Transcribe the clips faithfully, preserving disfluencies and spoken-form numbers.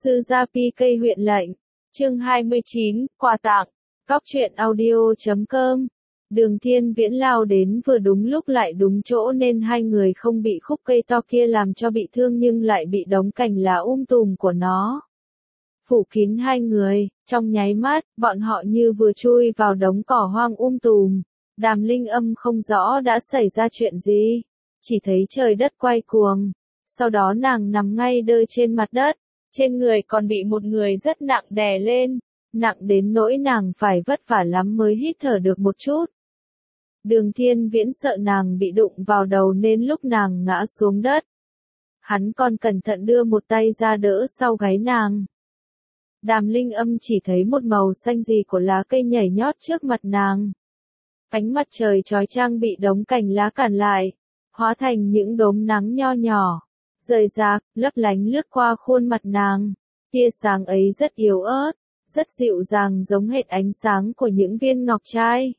Sư gia pê cây huyện lệnh. Chương hai mươi chín, quà tặng. Cóc truyện audio chấm com. Đường Thiên Viễn lao đến vừa đúng lúc lại đúng chỗ nên hai người không bị khúc cây to kia làm cho bị thương nhưng lại bị đống cành lá um tùm của nó phủ kín hai người. Trong nháy mắt, bọn họ như vừa chui vào đống cỏ hoang um tùm. Đàm Linh Âm không rõ đã xảy ra chuyện gì, chỉ thấy trời đất quay cuồng. Sau đó nàng nằm ngay đơ trên mặt đất, trên người còn bị một người rất nặng đè lên, nặng đến nỗi nàng phải vất vả lắm mới hít thở được một chút. Đường Thiên Viễn sợ nàng bị đụng vào đầu nên lúc nàng ngã xuống đất, hắn còn cẩn thận đưa một tay ra đỡ sau gáy nàng. Đàm Linh Âm chỉ thấy một màu xanh gì của lá cây nhảy nhót trước mặt nàng. Ánh mặt trời chói chang bị đống cành lá cản lại, hóa thành những đốm nắng nho nhỏ, rời rạc, lấp lánh lướt qua khuôn mặt nàng. Tia sáng ấy rất yếu ớt, rất dịu dàng giống hệt ánh sáng của những viên ngọc trai.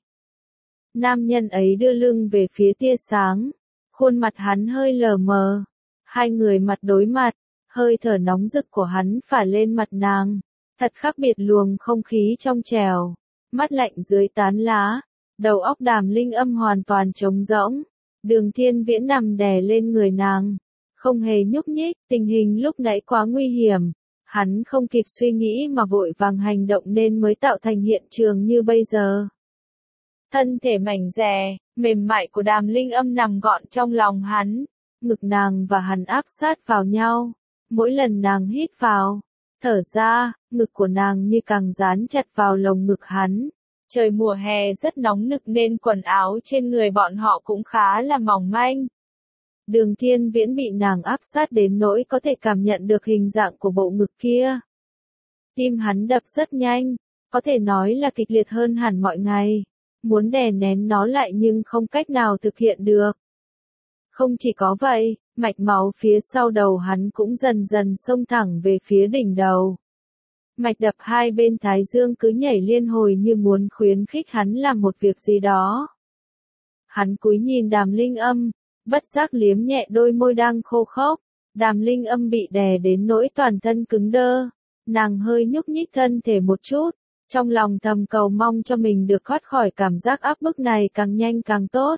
Nam nhân ấy đưa lưng về phía tia sáng, khuôn mặt hắn hơi lờ mờ. Hai người mặt đối mặt, hơi thở nóng rực của hắn phả lên mặt nàng, thật khác biệt luồng không khí trong trẻo, mát lạnh dưới tán lá. Đầu óc Đàm Linh Âm hoàn toàn trống rỗng. Đường Thiên Viễn nằm đè lên người nàng, không hề nhúc nhích. Tình hình lúc nãy quá nguy hiểm, hắn không kịp suy nghĩ mà vội vàng hành động nên mới tạo thành hiện trường như bây giờ. Thân thể mảnh dè, mềm mại của Đàm Linh Âm nằm gọn trong lòng hắn, ngực nàng và hắn áp sát vào nhau. Mỗi lần nàng hít vào, thở ra, ngực của nàng như càng dán chặt vào lồng ngực hắn. Trời mùa hè rất nóng nực nên quần áo trên người bọn họ cũng khá là mỏng manh. Đường Thiên Viễn bị nàng áp sát đến nỗi có thể cảm nhận được hình dạng của bộ ngực kia. Tim hắn đập rất nhanh, có thể nói là kịch liệt hơn hẳn mọi ngày. Muốn đè nén nó lại nhưng không cách nào thực hiện được. Không chỉ có vậy, mạch máu phía sau đầu hắn cũng dần dần xông thẳng về phía đỉnh đầu. Mạch đập hai bên thái dương cứ nhảy liên hồi như muốn khuyến khích hắn làm một việc gì đó. Hắn cúi nhìn Đàm Linh Âm, bất giác liếm nhẹ đôi môi đang khô khốc. Đàm Linh Âm bị đè đến nỗi toàn thân cứng đơ, nàng hơi nhúc nhích thân thể một chút, trong lòng thầm cầu mong cho mình được thoát khỏi cảm giác áp bức này càng nhanh càng tốt.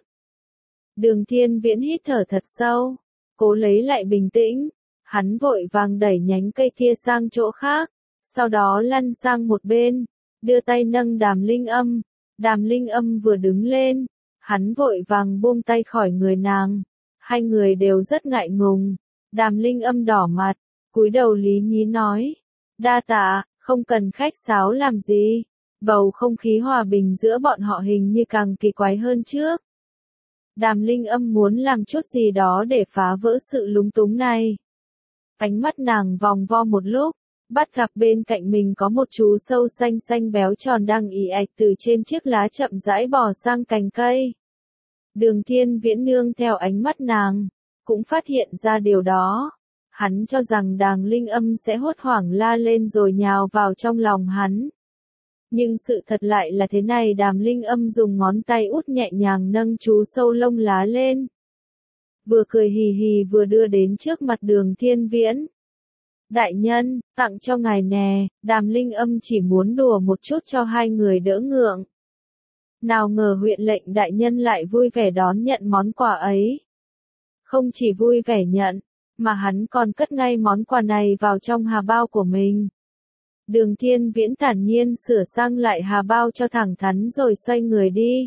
Đường Thiên Viễn hít thở thật sâu, cố lấy lại bình tĩnh, hắn vội vàng đẩy nhánh cây kia sang chỗ khác. Sau đó lăn sang một bên, đưa tay nâng Đàm Linh Âm. Đàm Linh Âm vừa đứng lên, hắn vội vàng buông tay khỏi người nàng. Hai người đều rất ngại ngùng. Đàm Linh Âm đỏ mặt, cúi đầu lý nhí nói: "Đa tạ, không cần khách sáo làm gì." Bầu không khí hòa bình giữa bọn họ hình như càng kỳ quái hơn trước. Đàm Linh Âm muốn làm chút gì đó để phá vỡ sự lúng túng này. Ánh mắt nàng vòng vo một lúc, bắt gặp bên cạnh mình có một chú sâu xanh xanh béo tròn đang ì ạch từ trên chiếc lá chậm rãi bò sang cành cây. Đường Thiên Viễn nương theo ánh mắt nàng, cũng phát hiện ra điều đó. Hắn cho rằng Đàm Linh Âm sẽ hốt hoảng la lên rồi nhào vào trong lòng hắn. Nhưng sự thật lại là thế này. Đàm Linh Âm dùng ngón tay út nhẹ nhàng nâng chú sâu lông lá lên, vừa cười hì hì vừa đưa đến trước mặt Đường Thiên Viễn. "Đại nhân, tặng cho ngài nè." Đàm Linh Âm chỉ muốn đùa một chút cho hai người đỡ ngượng. Nào ngờ huyện lệnh đại nhân lại vui vẻ đón nhận món quà ấy. Không chỉ vui vẻ nhận, mà hắn còn cất ngay món quà này vào trong hà bao của mình. Đường Thiên Viễn thản nhiên sửa sang lại hà bao cho thẳng thắn rồi xoay người đi.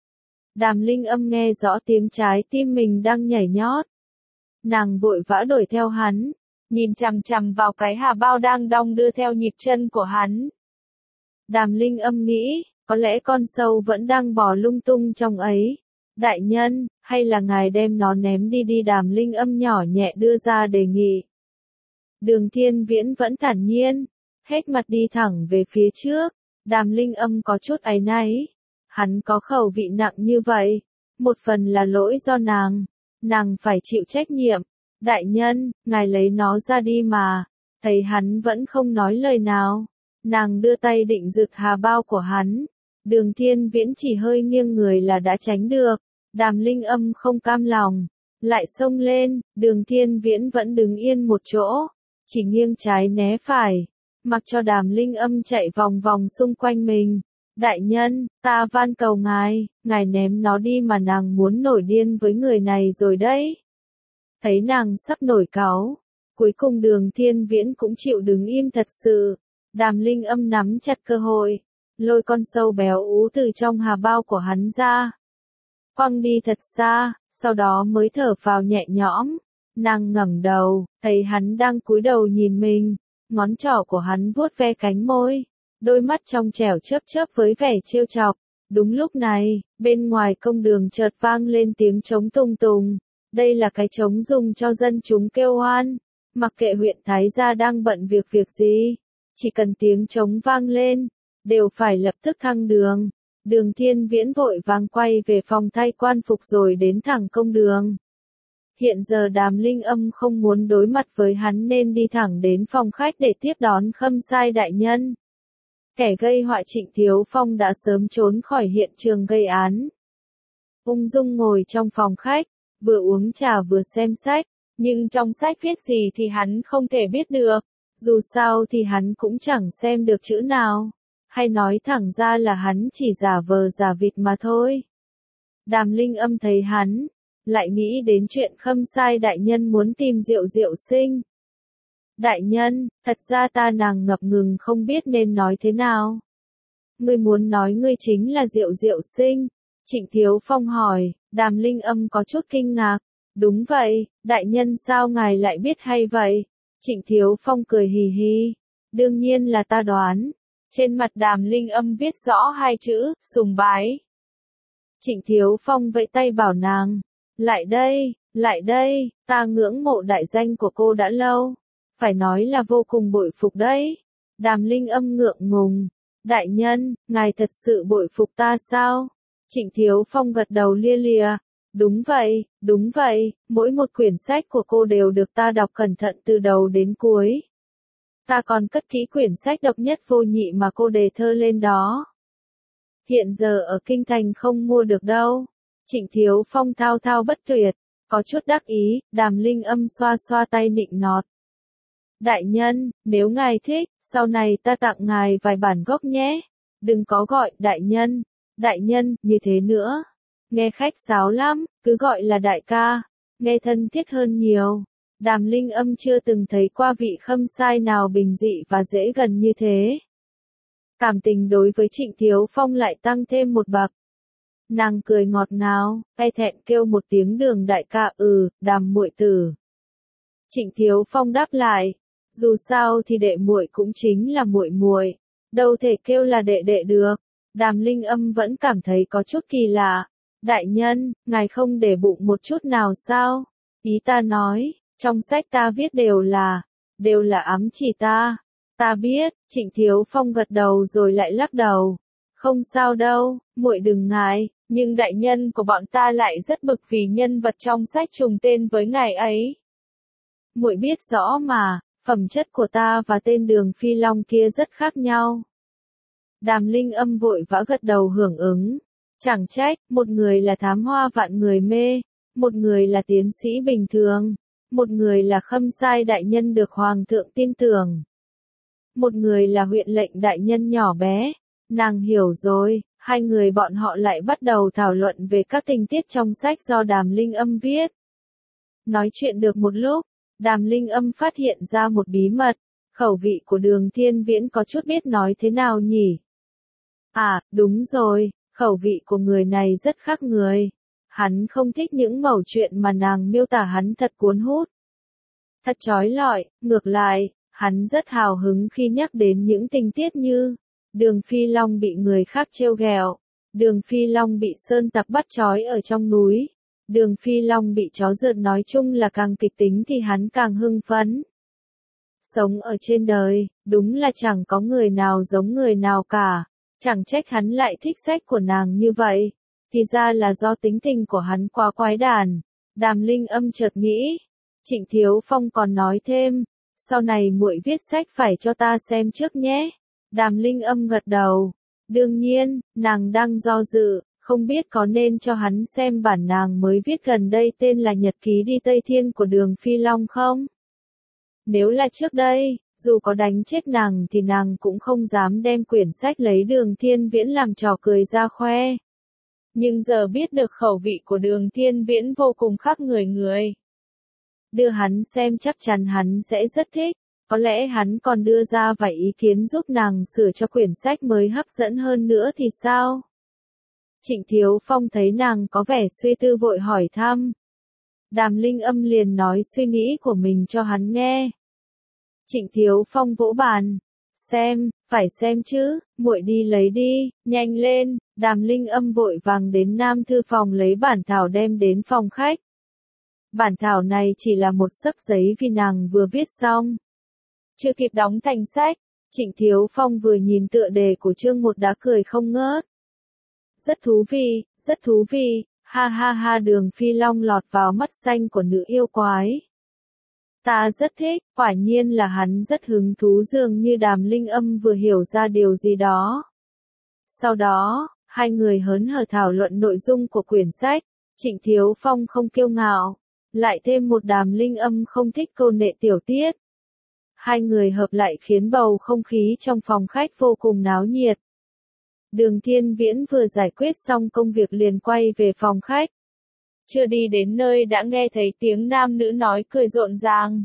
Đàm Linh Âm nghe rõ tiếng trái tim mình đang nhảy nhót. Nàng vội vã đuổi theo hắn, nhìn chằm chằm vào cái hà bao đang đong đưa theo nhịp chân của hắn. Đàm Linh Âm nghĩ, có lẽ con sâu vẫn đang bò lung tung trong ấy. "Đại nhân, hay là ngài đem nó ném đi đi?" Đàm Linh Âm nhỏ nhẹ đưa ra đề nghị. Đường Thiên Viễn vẫn thản nhiên, hết mặt đi thẳng về phía trước. Đàm Linh Âm có chút áy náy. Hắn có khẩu vị nặng như vậy, một phần là lỗi do nàng, nàng phải chịu trách nhiệm. "Đại nhân, ngài lấy nó ra đi mà." Thấy hắn vẫn không nói lời nào, nàng đưa tay định giựt hà bao của hắn. Đường Thiên Viễn chỉ hơi nghiêng người là đã tránh được. Đàm Linh Âm không cam lòng, lại xông lên. Đường Thiên Viễn vẫn đứng yên một chỗ, chỉ nghiêng trái né phải, mặc cho Đàm Linh Âm chạy vòng vòng xung quanh mình. Đại nhân, ta van cầu ngài, ngài ném nó đi mà nàng muốn nổi điên với người này rồi đấy. Thấy nàng sắp nổi cáu, cuối cùng Đường Thiên Viễn cũng chịu đứng im thật sự. Đàm Linh Âm nắm chặt cơ hội, lôi con sâu béo ú từ trong hà bao của hắn ra, quăng đi thật xa, sau đó mới thở phào nhẹ nhõm. Nàng ngẩng đầu, thấy hắn đang cúi đầu nhìn mình, ngón trỏ của hắn vuốt ve cánh môi, đôi mắt trong trẻo chớp chớp với vẻ trêu chọc. Đúng lúc này, bên ngoài công đường chợt vang lên tiếng trống tùng tùng. Đây là cái trống dùng cho dân chúng kêu oan, mặc kệ huyện Thái Gia đang bận việc việc gì, chỉ cần tiếng trống vang lên, đều phải lập tức thăng đường. Đường Thiên Viễn vội vàng quay về phòng thay quan phục rồi đến thẳng công đường. Hiện giờ Đàm Linh Âm không muốn đối mặt với hắn nên đi thẳng đến phòng khách để tiếp đón Khâm Sai đại nhân. Kẻ gây họa Trịnh Thiếu Phong đã sớm trốn khỏi hiện trường gây án. Ung dung ngồi trong phòng khách, vừa uống trà vừa xem sách, nhưng trong sách viết gì thì hắn không thể biết được, dù sao thì hắn cũng chẳng xem được chữ nào, hay nói thẳng ra là hắn chỉ giả vờ giả vịt mà thôi. Đàm Linh Âm thấy hắn, lại nghĩ đến chuyện Khâm Sai đại nhân muốn tìm Diệu Diệu Sinh. Đại nhân, thật ra ta nàng ngập ngừng không biết nên nói thế nào. Ngươi muốn nói ngươi chính là Diệu Diệu Sinh? Trịnh Thiếu Phong hỏi. Đàm Linh Âm có chút kinh ngạc. Đúng vậy, đại nhân sao ngài lại biết hay vậy? Trịnh Thiếu Phong cười hì hì. Đương nhiên là ta đoán. Trên mặt Đàm Linh Âm viết rõ hai chữ, sùng bái. Trịnh Thiếu Phong vẫy tay bảo nàng. Lại đây, lại đây, ta ngưỡng mộ đại danh của cô đã lâu. Phải nói là vô cùng bội phục đấy. Đàm Linh Âm ngượng ngùng. Đại nhân, ngài thật sự bội phục ta sao? Trịnh Thiếu Phong gật đầu lia lịa. Đúng vậy, đúng vậy, mỗi một quyển sách của cô đều được ta đọc cẩn thận từ đầu đến cuối. Ta còn cất kỹ quyển sách độc nhất vô nhị mà cô đề thơ lên đó. Hiện giờ ở Kinh Thành không mua được đâu. Trịnh Thiếu Phong thao thao bất tuyệt, có chút đắc ý. Đàm Linh Âm xoa xoa tay nịnh nọt. Đại nhân, nếu ngài thích, sau này ta tặng ngài vài bản gốc nhé. Đừng có gọi đại nhân, đại nhân, như thế nữa. Nghe khách sáo lắm, cứ gọi là đại ca, nghe thân thiết hơn nhiều. Đàm Linh Âm chưa từng thấy qua vị Khâm Sai nào bình dị và dễ gần như thế. Cảm tình đối với Trịnh Thiếu Phong lại tăng thêm một bậc. Nàng cười ngọt ngào, e thẹn kêu một tiếng Đường đại ca. Ừ, Đàm muội tử. Trịnh Thiếu Phong đáp lại, dù sao thì đệ muội cũng chính là muội muội, đâu thể kêu là đệ đệ được. Đàm Linh Âm vẫn cảm thấy có chút kỳ lạ. Đại nhân, ngài không để bụng một chút nào sao? Ý ta nói, trong sách ta viết đều là, đều là ám chỉ ta. Ta biết. Trịnh Thiếu Phong gật đầu rồi lại lắc đầu. Không sao đâu, muội đừng ngại, nhưng đại nhân của bọn ta lại rất bực vì nhân vật trong sách trùng tên với ngài ấy. Muội biết rõ mà, phẩm chất của ta và tên Đường Phi Long kia rất khác nhau. Đàm Linh Âm vội vã gật đầu hưởng ứng. Chẳng trách, một người là thám hoa vạn người mê, một người là tiến sĩ bình thường, một người là Khâm Sai đại nhân được Hoàng thượng tin tưởng, một người là huyện lệnh đại nhân nhỏ bé. Nàng hiểu rồi, hai người bọn họ lại bắt đầu thảo luận về các tình tiết trong sách do Đàm Linh Âm viết. Nói chuyện được một lúc, Đàm Linh Âm phát hiện ra một bí mật, khẩu vị của Đường Thiên Viễn có chút biết nói thế nào nhỉ? À, đúng rồi, khẩu vị của người này rất khác người. Hắn không thích những mẩu chuyện mà nàng miêu tả hắn thật cuốn hút, thật chói lọi. Ngược lại, hắn rất hào hứng khi nhắc đến những tình tiết như Đường Phi Long bị người khác trêu ghẹo, Đường Phi Long bị sơn tặc bắt trói ở trong núi, Đường Phi Long bị chó rượt. Nói chung là càng kịch tính thì hắn càng hưng phấn. Sống ở trên đời, đúng là chẳng có người nào giống người nào cả. Chẳng trách hắn lại thích sách của nàng như vậy, thì ra là do tính tình của hắn quá quái đản. Đàm Linh Âm chợt nghĩ. Trịnh Thiếu Phong còn nói thêm, sau này muội viết sách phải cho ta xem trước nhé. Đàm Linh Âm gật đầu. Đương nhiên, nàng đang do dự, không biết có nên cho hắn xem bản nàng mới viết gần đây tên là Nhật ký đi Tây Thiên của Đường Phi Long không? Nếu là trước đây, dù có đánh chết nàng thì nàng cũng không dám đem quyển sách lấy Đường Thiên Viễn làm trò cười ra khoe. Nhưng giờ biết được khẩu vị của Đường Thiên Viễn vô cùng khác người người. Đưa hắn xem chắc chắn hắn sẽ rất thích, có lẽ hắn còn đưa ra vài ý kiến giúp nàng sửa cho quyển sách mới hấp dẫn hơn nữa thì sao? Trịnh Thiếu Phong thấy nàng có vẻ suy tư vội hỏi thăm. Đàm Linh Âm liền nói suy nghĩ của mình cho hắn nghe. Trịnh Thiếu Phong vỗ bàn. Xem, phải xem chứ, muội đi lấy đi, nhanh lên. Đàm Linh Âm vội vàng đến Nam Thư phòng lấy bản thảo đem đến phòng khách. Bản thảo này chỉ là một xấp giấy vì nàng vừa viết xong. Chưa kịp đóng thành sách, Trịnh Thiếu Phong vừa nhìn tựa đề của chương một đã cười không ngớt. Rất thú vị, rất thú vị, ha ha ha. Đường Phi Long lọt vào mắt xanh của nữ yêu quái. Ta rất thích, quả nhiên là hắn rất hứng thú, dường như Đàm Linh Âm vừa hiểu ra điều gì đó. Sau đó, hai người hớn hở thảo luận nội dung của quyển sách. Trịnh Thiếu Phong không kiêu ngạo, lại thêm một Đàm Linh Âm không thích câu nệ tiểu tiết. Hai người hợp lại khiến bầu không khí trong phòng khách vô cùng náo nhiệt. Đường Thiên Viễn vừa giải quyết xong công việc liền quay về phòng khách. Chưa đi đến nơi đã nghe thấy tiếng nam nữ nói cười rộn ràng.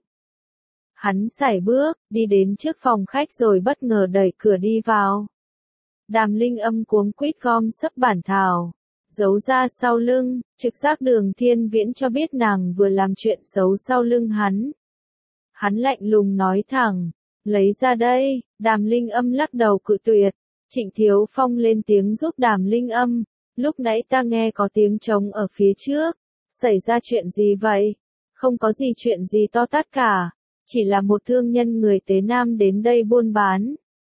Hắn sải bước, đi đến trước phòng khách rồi bất ngờ đẩy cửa đi vào. Đàm Linh Âm cuống quýt gom sấp bản thảo, giấu ra sau lưng, trực giác Đường Thiên Viễn cho biết nàng vừa làm chuyện xấu sau lưng hắn. Hắn lạnh lùng nói thẳng, lấy ra đây. Đàm Linh Âm lắc đầu cự tuyệt. Trịnh Thiếu Phong lên tiếng giúp Đàm Linh Âm, lúc nãy ta nghe có tiếng trống ở phía trước, xảy ra chuyện gì vậy? Không có gì chuyện gì to tát cả, chỉ là một thương nhân người Tế Nam đến đây buôn bán.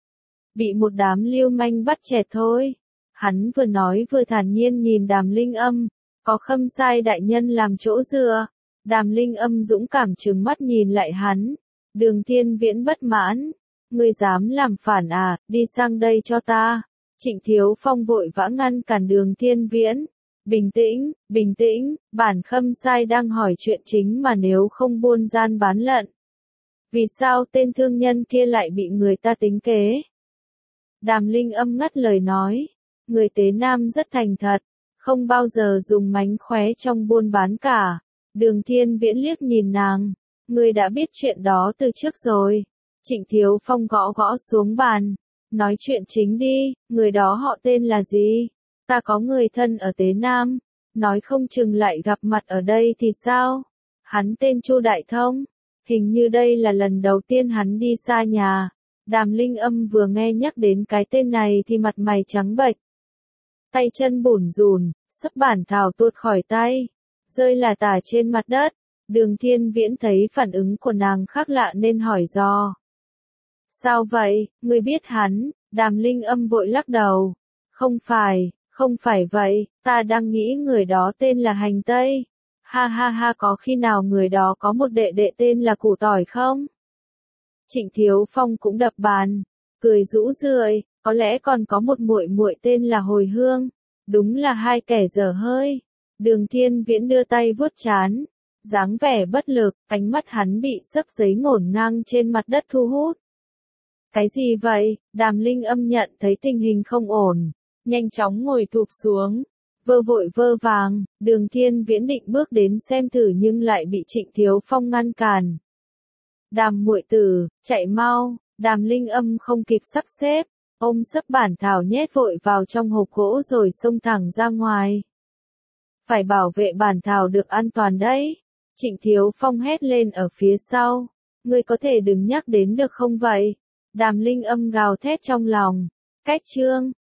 Bị một đám lưu manh bắt chẹt thôi. Hắn vừa nói vừa thản nhiên nhìn Đàm Linh Âm, có Khâm Sai đại nhân làm chỗ dựa. Đàm Linh Âm dũng cảm trừng mắt nhìn lại hắn. Đường Thiên Viễn bất mãn. Ngươi dám làm phản à, đi sang đây cho ta. Trịnh Thiếu Phong vội vã ngăn cản Đường Thiên Viễn. Bình tĩnh, bình tĩnh, bản Khâm Sai đang hỏi chuyện chính mà, nếu không buôn gian bán lận. Vì sao tên thương nhân kia lại bị người ta tính kế? Đàm Linh Âm ngắt lời nói. Người Tế Nam rất thành thật, không bao giờ dùng mánh khóe trong buôn bán cả. Đường Thiên Viễn liếc nhìn nàng. Ngươi đã biết chuyện đó từ trước rồi. Trịnh Thiếu Phong gõ gõ xuống bàn. Nói chuyện chính đi, người đó họ tên là gì? Ta có người thân ở Tế Nam, nói không chừng lại gặp mặt ở đây thì sao? Hắn tên Chu Đại Thông, hình như đây là lần đầu tiên hắn đi xa nhà. Đàm Linh Âm vừa nghe nhắc đến cái tên này thì mặt mày trắng bệch. Tay chân bủn rủn, sấp bản thảo tuột khỏi tay, rơi là tả trên mặt đất. Đường Thiên Viễn thấy phản ứng của nàng khác lạ nên hỏi dò. Sao vậy, ngươi biết hắn? Đàm Linh Âm vội lắc đầu. Không phải, không phải vậy, ta đang nghĩ người đó tên là Hành Tây. Ha ha ha, có khi nào người đó có một đệ đệ tên là Củ Tỏi không? Trịnh Thiếu Phong cũng đập bàn, cười rũ rượi, có lẽ còn có một muội muội tên là Hồi Hương. Đúng là hai kẻ dở hơi. Đường Thiên Viễn đưa tay vuốt trán, dáng vẻ bất lực, ánh mắt hắn bị xấp giấy ngổn ngang trên mặt đất thu hút. Cái gì vậy? Đàm Linh Âm nhận thấy tình hình không ổn, nhanh chóng ngồi thụp xuống, vơ vội vơ vàng. Đường Thiên Viễn định bước đến xem thử nhưng lại bị Trịnh Thiếu Phong ngăn cản. Đàm muội tử, chạy mau. Đàm Linh Âm không kịp sắp xếp, ôm sấp bản thảo nhét vội vào trong hộp gỗ rồi xông thẳng ra ngoài. Phải bảo vệ bản thảo được an toàn đấy. Trịnh Thiếu Phong hét lên ở phía sau. Ngươi có thể đừng nhắc đến được không vậy? Đàm Linh Âm gào thét trong lòng. Cách chương